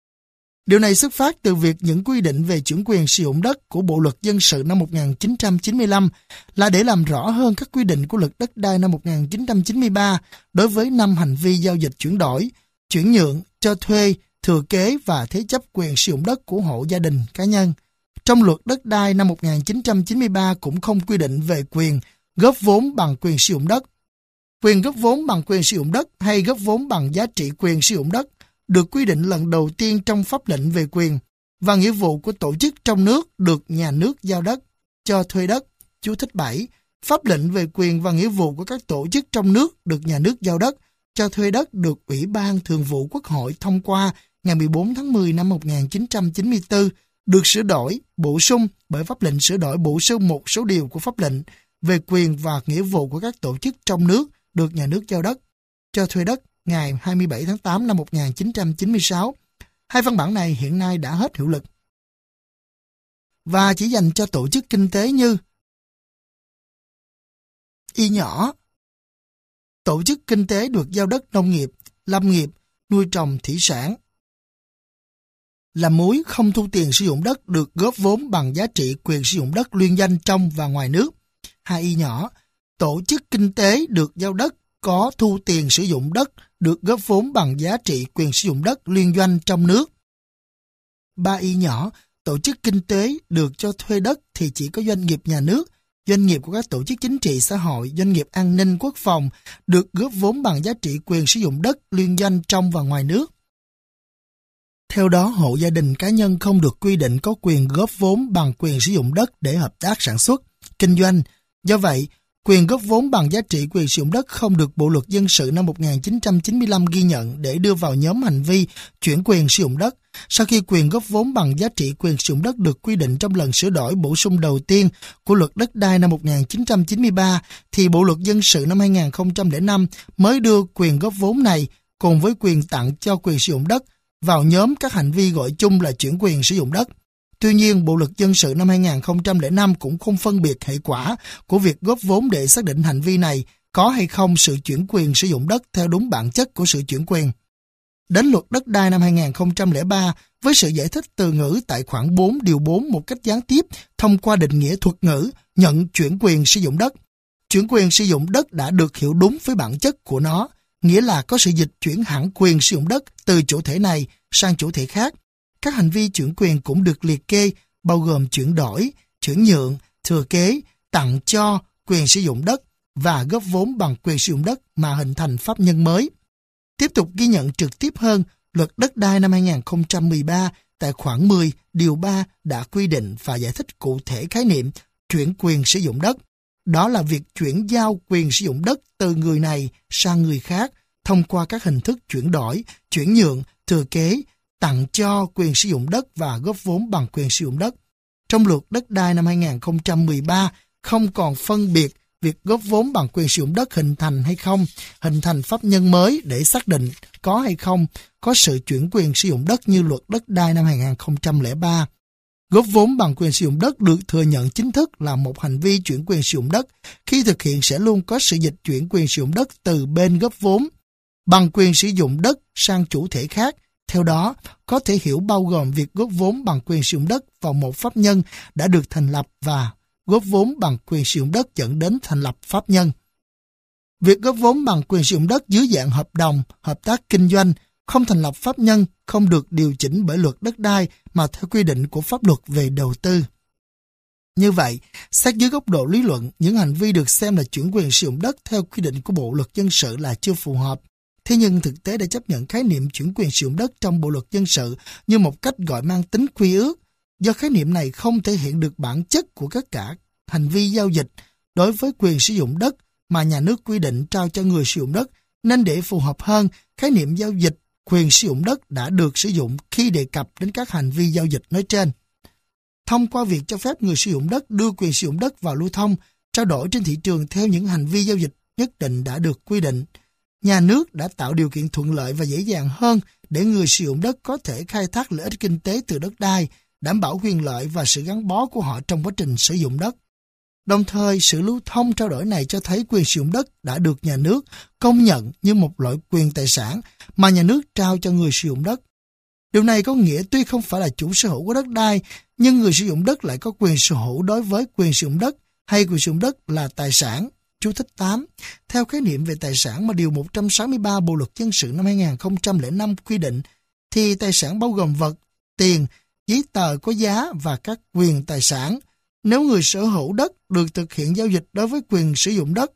Điều này xuất phát từ việc những quy định về chuyển quyền sử dụng đất của Bộ luật dân sự năm một nghìn chín trăm chín mươi lăm là để làm rõ hơn các quy định của luật đất đai năm một nghìn chín trăm chín mươi ba đối với năm hành vi giao dịch chuyển đổi, chuyển nhượng, cho thuê, thừa kế và thế chấp quyền sử dụng đất của hộ gia đình, cá nhân. Trong luật đất đai năm một nghìn chín trăm chín mươi ba cũng không quy định về quyền góp vốn bằng quyền sử dụng đất. Quyền góp vốn bằng quyền sử dụng đất hay góp vốn bằng giá trị quyền sử dụng đất được quy định lần đầu tiên trong pháp lệnh về quyền và nghĩa vụ của tổ chức trong nước được nhà nước giao đất, cho thuê đất. Chú thích bảy. Pháp lệnh về quyền và nghĩa vụ của các tổ chức trong nước được nhà nước giao đất, cho thuê đất được Ủy ban Thường vụ Quốc hội thông qua ngày mười bốn tháng mười năm một nghìn chín trăm chín mươi tư, được sửa đổi, bổ sung bởi pháp lệnh sửa đổi bổ sung một số điều của pháp lệnh về quyền và nghĩa vụ của các tổ chức trong nước được nhà nước giao đất, cho thuê đất ngày hai mươi bảy tháng tám năm một nghìn chín trăm chín mươi sáu. Hai văn bản này hiện nay đã hết hiệu lực và chỉ dành cho tổ chức kinh tế như y nhỏ, tổ chức kinh tế được giao đất nông nghiệp, lâm nghiệp, nuôi trồng thủy sản. Làm muối không thu tiền sử dụng đất được góp vốn bằng giá trị quyền sử dụng đất liên doanh trong và ngoài nước. Hai y nhỏ, tổ chức kinh tế được giao đất có thu tiền sử dụng đất được góp vốn bằng giá trị quyền sử dụng đất liên doanh trong nước. Ba y nhỏ, tổ chức kinh tế được cho thuê đất thì chỉ có doanh nghiệp nhà nước, doanh nghiệp của các tổ chức chính trị xã hội, doanh nghiệp an ninh quốc phòng được góp vốn bằng giá trị quyền sử dụng đất liên doanh trong và ngoài nước. Theo đó, hộ gia đình cá nhân không được quy định có quyền góp vốn bằng quyền sử dụng đất để hợp tác sản xuất, kinh doanh. Do vậy, quyền góp vốn bằng giá trị quyền sử dụng đất không được Bộ luật dân sự năm một nghìn chín trăm chín mươi lăm ghi nhận để đưa vào nhóm hành vi chuyển quyền sử dụng đất. Sau khi quyền góp vốn bằng giá trị quyền sử dụng đất được quy định trong lần sửa đổi bổ sung đầu tiên của luật đất đai năm một nghìn chín trăm chín mươi ba, thì Bộ luật dân sự năm hai nghìn không trăm lẻ năm mới đưa quyền góp vốn này cùng với quyền tặng cho quyền sử dụng đất vào nhóm các hành vi gọi chung là chuyển quyền sử dụng đất. Tuy nhiên, Bộ luật dân sự năm hai nghìn không trăm lẻ năm cũng không phân biệt hệ quả của việc góp vốn để xác định hành vi này có hay không sự chuyển quyền sử dụng đất theo đúng bản chất của sự chuyển quyền. Đến luật đất đai năm hai nghìn không trăm lẻ ba, với sự giải thích từ ngữ tại khoản bốn điều bốn một cách gián tiếp thông qua định nghĩa thuật ngữ nhận chuyển quyền sử dụng đất. Chuyển quyền sử dụng đất đã được hiểu đúng với bản chất của nó, nghĩa là có sự dịch chuyển hẳn quyền sử dụng đất từ chủ thể này sang chủ thể khác. Các hành vi chuyển quyền cũng được liệt kê, bao gồm chuyển đổi, chuyển nhượng, thừa kế, tặng cho quyền sử dụng đất và góp vốn bằng quyền sử dụng đất mà hình thành pháp nhân mới. Tiếp tục ghi nhận trực tiếp hơn, luật đất đai năm hai nghìn không trăm mười ba tại khoản mười điều ba đã quy định và giải thích cụ thể khái niệm chuyển quyền sử dụng đất. Đó là việc chuyển giao quyền sử dụng đất từ người này sang người khác thông qua các hình thức chuyển đổi, chuyển nhượng, thừa kế, tặng cho quyền sử dụng đất và góp vốn bằng quyền sử dụng đất. Trong luật đất đai năm hai nghìn không trăm mười ba không còn phân biệt việc góp vốn bằng quyền sử dụng đất hình thành hay không, hình thành pháp nhân mới để xác định có hay không có sự chuyển quyền sử dụng đất như luật đất đai năm hai nghìn không trăm lẻ ba. Góp vốn bằng quyền sử dụng đất được thừa nhận chính thức là một hành vi chuyển quyền sử dụng đất. Khi thực hiện sẽ luôn có sự dịch chuyển quyền sử dụng đất từ bên góp vốn bằng quyền sử dụng đất sang chủ thể khác. Theo đó, có thể hiểu bao gồm việc góp vốn bằng quyền sử dụng đất vào một pháp nhân đã được thành lập và góp vốn bằng quyền sử dụng đất dẫn đến thành lập pháp nhân. Việc góp vốn bằng quyền sử dụng đất dưới dạng hợp đồng, hợp tác kinh doanh, không thành lập pháp nhân, không được điều chỉnh bởi luật đất đai mà theo quy định của pháp luật về đầu tư. Như vậy, xét dưới góc độ lý luận, những hành vi được xem là chuyển quyền sử dụng đất theo quy định của Bộ luật dân sự là chưa phù hợp. Thế nhưng thực tế đã chấp nhận khái niệm chuyển quyền sử dụng đất trong Bộ luật dân sự như một cách gọi mang tính quy ước, do khái niệm này không thể hiện được bản chất của tất cả hành vi giao dịch đối với quyền sử dụng đất mà nhà nước quy định trao cho người sử dụng đất, nên để phù hợp hơn, khái niệm giao dịch quyền sử dụng đất đã được sử dụng khi đề cập đến các hành vi giao dịch nói trên. Thông qua việc cho phép người sử dụng đất đưa quyền sử dụng đất vào lưu thông, trao đổi trên thị trường theo những hành vi giao dịch nhất định đã được quy định, nhà nước đã tạo điều kiện thuận lợi và dễ dàng hơn để người sử dụng đất có thể khai thác lợi ích kinh tế từ đất đai, đảm bảo quyền lợi và sự gắn bó của họ trong quá trình sử dụng đất. Đồng thời, sự lưu thông trao đổi này cho thấy quyền sử dụng đất đã được nhà nước công nhận như một loại quyền tài sản mà nhà nước trao cho người sử dụng đất. Điều này có nghĩa tuy không phải là chủ sở hữu của đất đai, nhưng người sử dụng đất lại có quyền sở hữu đối với quyền sử dụng đất hay quyền sử dụng đất là tài sản. Chú thích tám. Theo khái niệm về tài sản mà Điều một trăm sáu mươi ba Bộ luật dân sự năm hai nghìn không trăm lẻ năm quy định, thì tài sản bao gồm vật, tiền, giấy tờ có giá và các quyền tài sản. Nếu người sở hữu đất được thực hiện giao dịch đối với quyền sử dụng đất,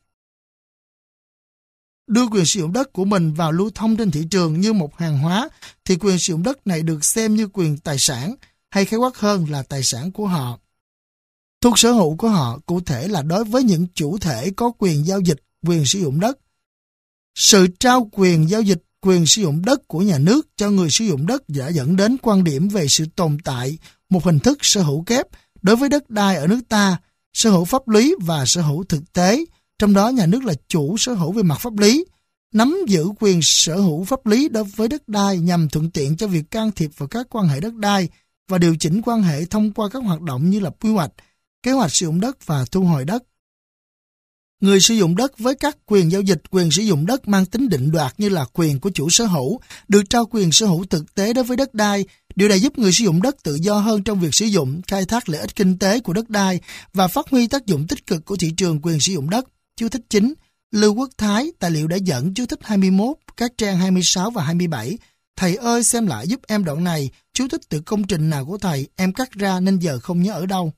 đưa quyền sử dụng đất của mình vào lưu thông trên thị trường như một hàng hóa, thì quyền sử dụng đất này được xem như quyền tài sản, hay khái quát hơn là tài sản của họ. Thuộc sở hữu của họ cụ thể là đối với những chủ thể có quyền giao dịch quyền sử dụng đất. Sự trao quyền giao dịch quyền sử dụng đất của nhà nước cho người sử dụng đất đã dẫn đến quan điểm về sự tồn tại một hình thức sở hữu kép đối với đất đai ở nước ta, sở hữu pháp lý và sở hữu thực tế, trong đó nhà nước là chủ sở hữu về mặt pháp lý, nắm giữ quyền sở hữu pháp lý đối với đất đai nhằm thuận tiện cho việc can thiệp vào các quan hệ đất đai và điều chỉnh quan hệ thông qua các hoạt động như là quy hoạch, kế hoạch sử dụng đất và thu hồi đất. Người sử dụng đất với các quyền giao dịch quyền sử dụng đất mang tính định đoạt như là quyền của chủ sở hữu, được trao quyền sở hữu thực tế đối với đất đai. Điều này giúp người sử dụng đất tự do hơn trong việc sử dụng, khai thác lợi ích kinh tế của đất đai và phát huy tác dụng tích cực của thị trường quyền sử dụng đất. Chú thích chín, Lưu Quốc Thái, tài liệu đã dẫn chú thích hai mươi mốt, các trang hai mươi sáu và hai mươi bảy. Thầy ơi xem lại giúp em đoạn này, chú thích từ công trình nào của thầy, em cắt ra nên giờ không nhớ ở đâu.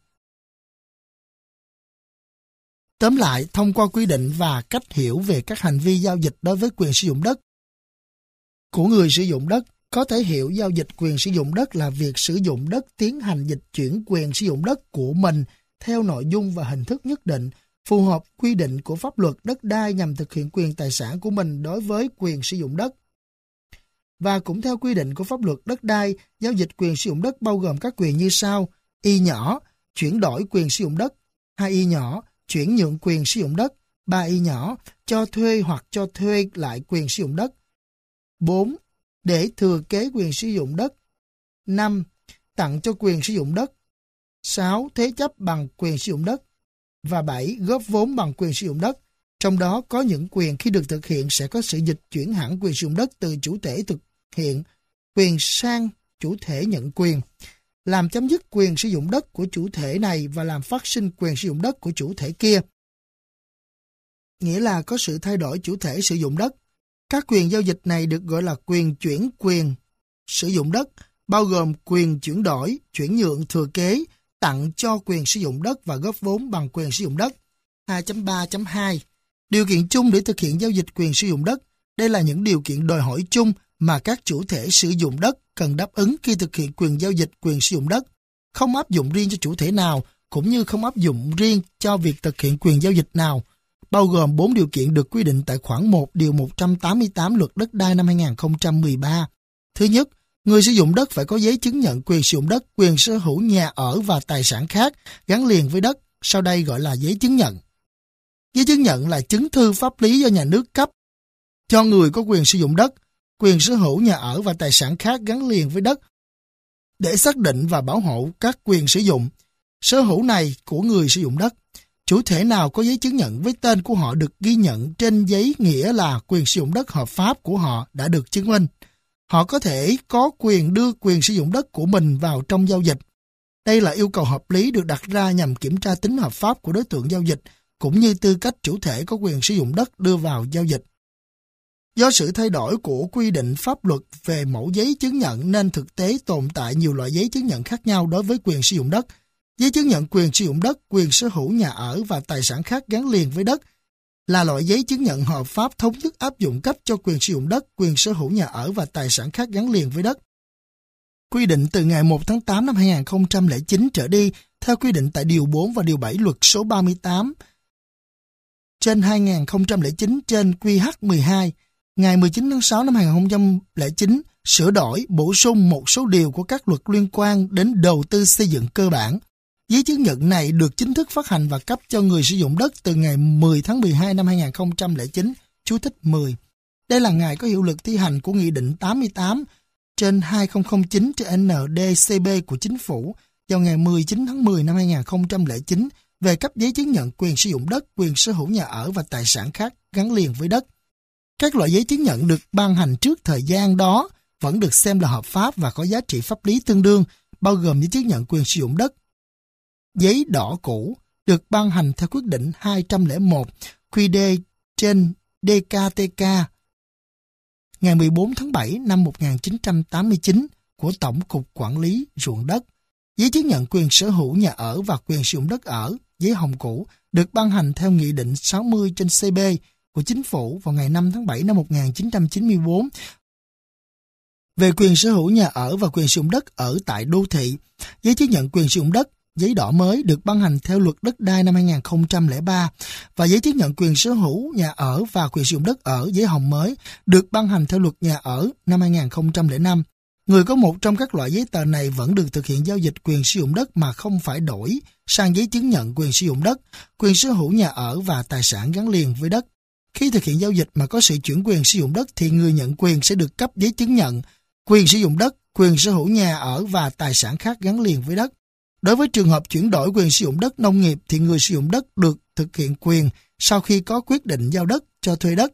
Tóm lại, thông qua quy định và cách hiểu về các hành vi giao dịch đối với quyền sử dụng đất của người sử dụng đất, có thể hiểu giao dịch quyền sử dụng đất là việc sử dụng đất tiến hành dịch chuyển quyền sử dụng đất của mình theo nội dung và hình thức nhất định, phù hợp quy định của pháp luật đất đai nhằm thực hiện quyền tài sản của mình đối với quyền sử dụng đất. Và cũng theo quy định của pháp luật đất đai, giao dịch quyền sử dụng đất bao gồm các quyền như sau: Y nhỏ, chuyển đổi quyền sử dụng đất; hai Y nhỏ, chuyển nhượng quyền sử dụng đất; ba Y nhỏ, cho thuê hoặc cho thuê lại quyền sử dụng đất; bốn để thừa kế quyền sử dụng đất; năm tặng cho quyền sử dụng đất; sáu thế chấp bằng quyền sử dụng đất; và bảy góp vốn bằng quyền sử dụng đất. Trong đó có những quyền khi được thực hiện sẽ có sự dịch chuyển hẳn quyền sử dụng đất từ chủ thể thực hiện quyền sang chủ thể nhận quyền, làm chấm dứt quyền sử dụng đất của chủ thể này và làm phát sinh quyền sử dụng đất của chủ thể kia. Nghĩa là có sự thay đổi chủ thể sử dụng đất. Các quyền giao dịch này được gọi là quyền chuyển quyền sử dụng đất, bao gồm quyền chuyển đổi, chuyển nhượng, thừa kế, tặng cho quyền sử dụng đất và góp vốn bằng quyền sử dụng đất. hai chấm ba chấm hai Điều kiện chung để thực hiện giao dịch quyền sử dụng đất. Đây là những điều kiện đòi hỏi chung mà các chủ thể sử dụng đất cần đáp ứng khi thực hiện quyền giao dịch quyền sử dụng đất, không áp dụng riêng cho chủ thể nào, cũng như không áp dụng riêng cho việc thực hiện quyền giao dịch nào, bao gồm bốn điều kiện được quy định tại khoản một điều một trăm tám mươi tám Luật Đất đai năm hai nghìn không trăm mười ba. Thứ nhất, người sử dụng đất phải có giấy chứng nhận quyền sử dụng đất, quyền sở hữu nhà ở và tài sản khác gắn liền với đất, sau đây gọi là giấy chứng nhận. Giấy chứng nhận là chứng thư pháp lý do nhà nước cấp cho người có quyền sử dụng đất, quyền sở hữu nhà ở và tài sản khác gắn liền với đất, để xác định và bảo hộ các quyền sử dụng sở hữu này của người sử dụng đất. Chủ thể nào có giấy chứng nhận với tên của họ được ghi nhận trên giấy nghĩa là quyền sử dụng đất hợp pháp của họ đã được chứng minh. Họ có thể có quyền đưa quyền sử dụng đất của mình vào trong giao dịch. Đây là yêu cầu hợp lý được đặt ra nhằm kiểm tra tính hợp pháp của đối tượng giao dịch, cũng như tư cách chủ thể có quyền sử dụng đất đưa vào giao dịch. Do sự thay đổi của quy định pháp luật về mẫu giấy chứng nhận nên thực tế tồn tại nhiều loại giấy chứng nhận khác nhau đối với quyền sử dụng đất. Giấy chứng nhận quyền sử dụng đất, quyền sở hữu nhà ở và tài sản khác gắn liền với đất là loại giấy chứng nhận hợp pháp thống nhất áp dụng cấp cho quyền sử dụng đất, quyền sở hữu nhà ở và tài sản khác gắn liền với đất. Quy định từ ngày một tháng tám năm hai nghìn không trăm lẻ chín trở đi, theo quy định tại Điều bốn và Điều bảy Luật số ba mươi tám trên hai nghìn không trăm lẻ chín trên Q H mười hai, ngày mười chín tháng sáu năm hai nghìn không trăm lẻ chín, sửa đổi, bổ sung một số điều của các luật liên quan đến đầu tư xây dựng cơ bản. Giấy chứng nhận này được chính thức phát hành và cấp cho người sử dụng đất từ ngày mười tháng mười hai năm hai nghìn không trăm lẻ chín, chú thích mười. Đây là ngày có hiệu lực thi hành của Nghị định tám mươi tám trên hai nghìn không trăm lẻ chín trên N D C B của Chính phủ vào ngày mười chín tháng mười năm hai nghìn không trăm lẻ chín về cấp giấy chứng nhận quyền sử dụng đất, quyền sở hữu nhà ở và tài sản khác gắn liền với đất. Các loại giấy chứng nhận được ban hành trước thời gian đó vẫn được xem là hợp pháp và có giá trị pháp lý tương đương, bao gồm giấy chứng nhận quyền sử dụng đất. Giấy đỏ cũ được ban hành theo quyết định hai trăm lẻ một Q D trên D K T K ngày mười bốn tháng bảy năm một nghìn chín trăm tám mươi chín của Tổng cục Quản lý ruộng đất. Giấy chứng nhận quyền sở hữu nhà ở và quyền sử dụng đất ở, giấy hồng cũ, được ban hành theo Nghị định sáu mươi trên C B của Chính phủ vào ngày năm tháng bảy năm một nghìn chín trăm chín mươi tư về quyền sở hữu nhà ở và quyền sử dụng đất ở tại đô thị. Giấy chứng nhận quyền sử dụng đất, giấy đỏ mới được ban hành theo Luật Đất đai năm hai nghìn không trăm lẻ ba và giấy chứng nhận quyền sở hữu nhà ở và quyền sử dụng đất ở, giấy hồng mới, được ban hành theo Luật Nhà ở năm hai nghìn không trăm lẻ năm. Người có một trong các loại giấy tờ này vẫn được thực hiện giao dịch quyền sử dụng đất mà không phải đổi sang giấy chứng nhận quyền sử dụng đất, quyền sở hữu nhà ở và tài sản gắn liền với đất. Khi thực hiện giao dịch mà có sự chuyển quyền sử dụng đất thì người nhận quyền sẽ được cấp giấy chứng nhận quyền sử dụng đất, quyền sở hữu nhà ở và tài sản khác gắn liền với đất. Đối với trường hợp chuyển đổi quyền sử dụng đất nông nghiệp thì người sử dụng đất được thực hiện quyền sau khi có quyết định giao đất cho thuê đất.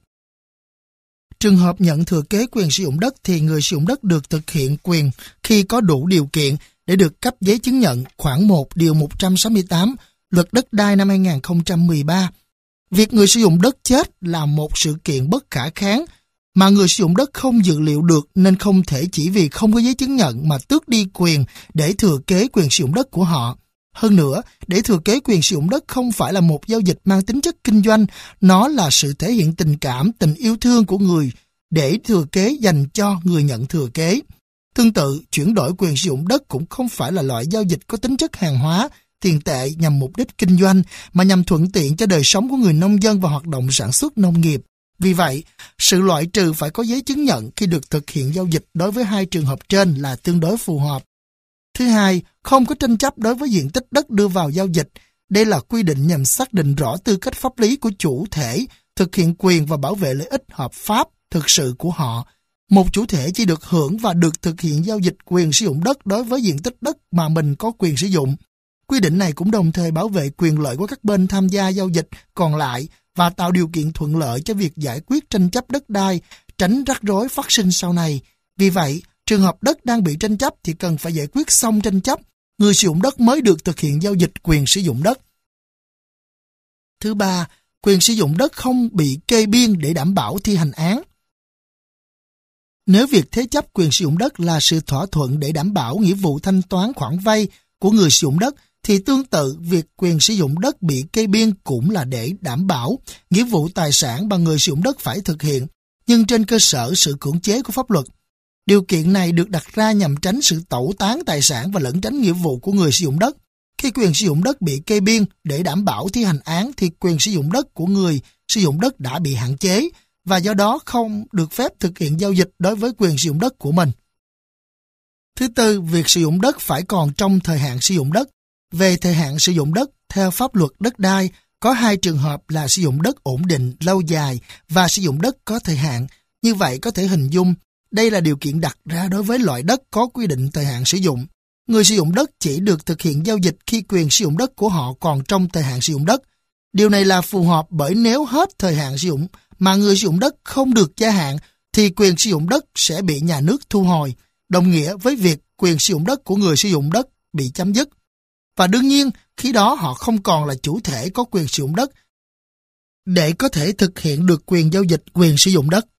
Trường hợp nhận thừa kế quyền sử dụng đất thì người sử dụng đất được thực hiện quyền khi có đủ điều kiện để được cấp giấy chứng nhận khoản một điều một trăm sáu mươi tám Luật Đất đai năm hai nghìn không trăm mười ba. Việc người sử dụng đất chết là một sự kiện bất khả kháng mà người sử dụng đất không dự liệu được nên không thể chỉ vì không có giấy chứng nhận mà tước đi quyền để thừa kế quyền sử dụng đất của họ. Hơn nữa, để thừa kế quyền sử dụng đất không phải là một giao dịch mang tính chất kinh doanh, nó là sự thể hiện tình cảm, tình yêu thương của người để thừa kế dành cho người nhận thừa kế. Tương tự, chuyển đổi quyền sử dụng đất cũng không phải là loại giao dịch có tính chất hàng hóa, tiền tệ nhằm mục đích kinh doanh, mà nhằm thuận tiện cho đời sống của người nông dân và hoạt động sản xuất nông nghiệp. Vì vậy, sự loại trừ phải có giấy chứng nhận khi được thực hiện giao dịch đối với hai trường hợp trên là tương đối phù hợp. Thứ hai, không có tranh chấp đối với diện tích đất đưa vào giao dịch. Đây là quy định nhằm xác định rõ tư cách pháp lý của chủ thể, thực hiện quyền và bảo vệ lợi ích hợp pháp thực sự của họ. Một chủ thể chỉ được hưởng và được thực hiện giao dịch quyền sử dụng đất đối với diện tích đất mà mình có quyền sử dụng. Quy định này cũng đồng thời bảo vệ quyền lợi của các bên tham gia giao dịch còn lại và tạo điều kiện thuận lợi cho việc giải quyết tranh chấp đất đai, tránh rắc rối phát sinh sau này. Vì vậy, trường hợp đất đang bị tranh chấp thì cần phải giải quyết xong tranh chấp, người sử dụng đất mới được thực hiện giao dịch quyền sử dụng đất. Thứ ba, quyền sử dụng đất không bị kê biên để đảm bảo thi hành án. Nếu việc thế chấp quyền sử dụng đất là sự thỏa thuận để đảm bảo nghĩa vụ thanh toán khoản vay của người sử dụng đất, thì tương tự việc quyền sử dụng đất bị kê biên cũng là để đảm bảo nghĩa vụ tài sản mà người sử dụng đất phải thực hiện, nhưng trên cơ sở sự cưỡng chế của pháp luật. Điều kiện này được đặt ra nhằm tránh sự tẩu tán tài sản và lẩn tránh nghĩa vụ của người sử dụng đất. Khi quyền sử dụng đất bị kê biên để đảm bảo thi hành án thì quyền sử dụng đất của người sử dụng đất đã bị hạn chế và do đó không được phép thực hiện giao dịch đối với quyền sử dụng đất của mình. Thứ tư, việc sử dụng đất phải còn trong thời hạn sử dụng đất. Về thời hạn sử dụng đất, theo pháp luật đất đai, có hai trường hợp là sử dụng đất ổn định, lâu dài và sử dụng đất có thời hạn. Như vậy có thể hình dung, đây là điều kiện đặt ra đối với loại đất có quy định thời hạn sử dụng. người sử dụng đất chỉ được thực hiện giao dịch khi quyền sử dụng đất của họ còn trong thời hạn sử dụng đất. Điều này là phù hợp bởi nếu hết thời hạn sử dụng mà người sử dụng đất không được gia hạn thì quyền sử dụng đất sẽ bị nhà nước thu hồi, đồng nghĩa với việc quyền sử dụng đất của người sử dụng đất bị chấm dứt. Và đương nhiên, khi đó họ không còn là chủ thể có quyền sử dụng đất để có thể thực hiện được quyền giao dịch quyền sử dụng đất.